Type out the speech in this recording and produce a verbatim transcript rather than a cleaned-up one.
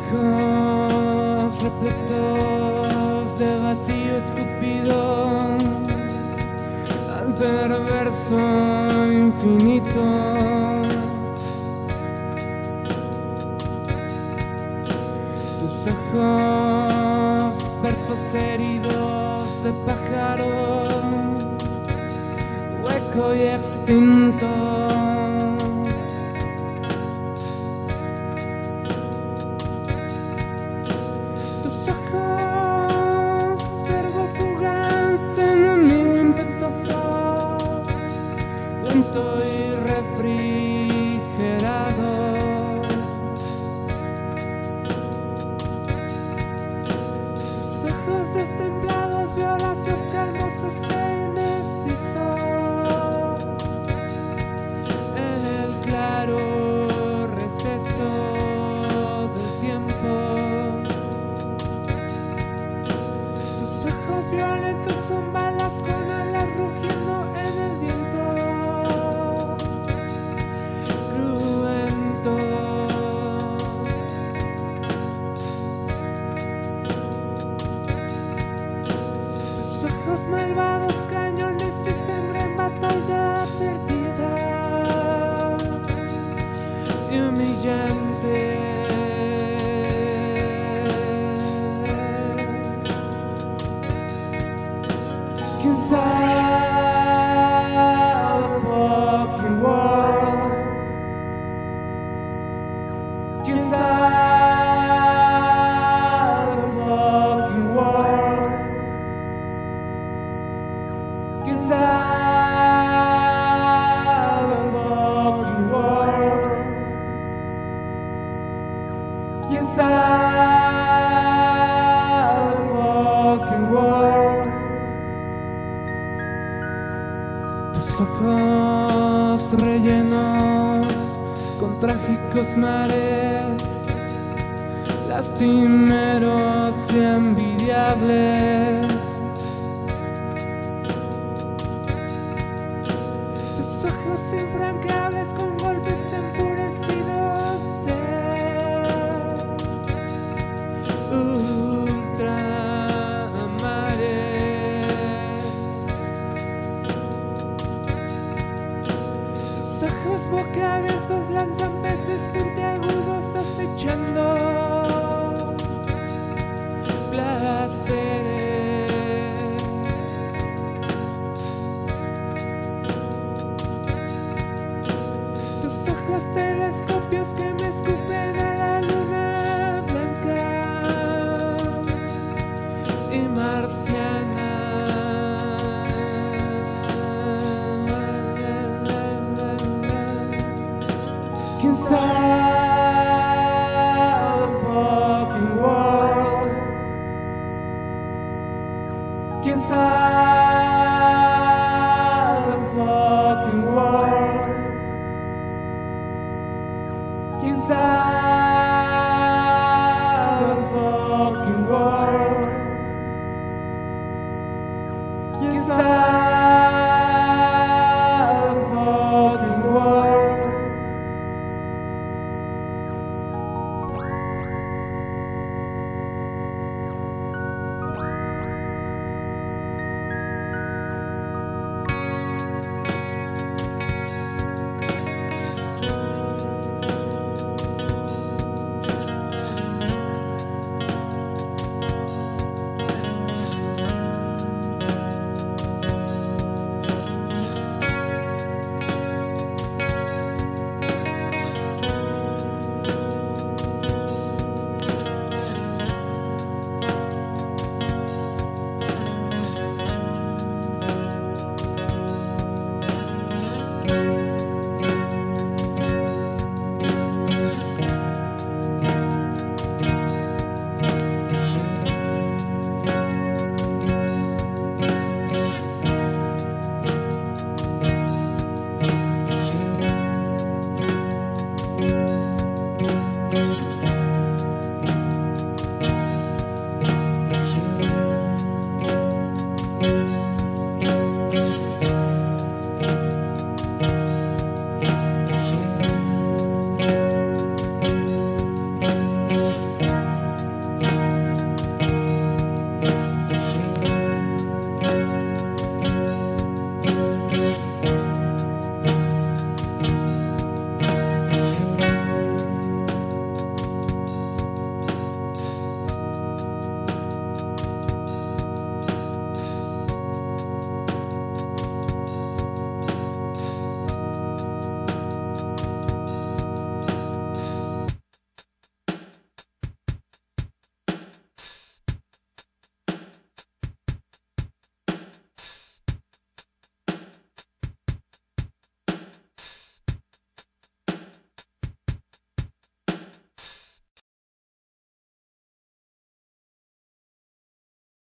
ojos repletos de vacío escupido al perverso infinito. Tus ojos, versos heridos de pájaro, hueco y extinto. Y refrigerado, tus ojos destemplados, violáceos, calmosos e indecisos, en el claro receso del tiempo. Tus ojos violentos son balas con alas rugiendo en el viento. Ojos malvados, cañones y sangre en batalla perdida y humillante. ¿Quién sabe the fucking world? ¿Quién sabe the fucking world? ¿Quién sabe the fucking world? ¿Quién sabe the fucking world? Tus ojos rellenos con trágicos mares, lastimeros y envidiables. Tus ojos infranqueables con golpes enfurecidos de ultramares. Tus ojos boquiabiertos lanzan peces puntiagudos acechando placeres. Tus ojos telescopios que me escupen a la luna blanca y marciana. ¿Quién sabe the fucking world? ¿Quién sabe the fucking world? ¿Quién sabe?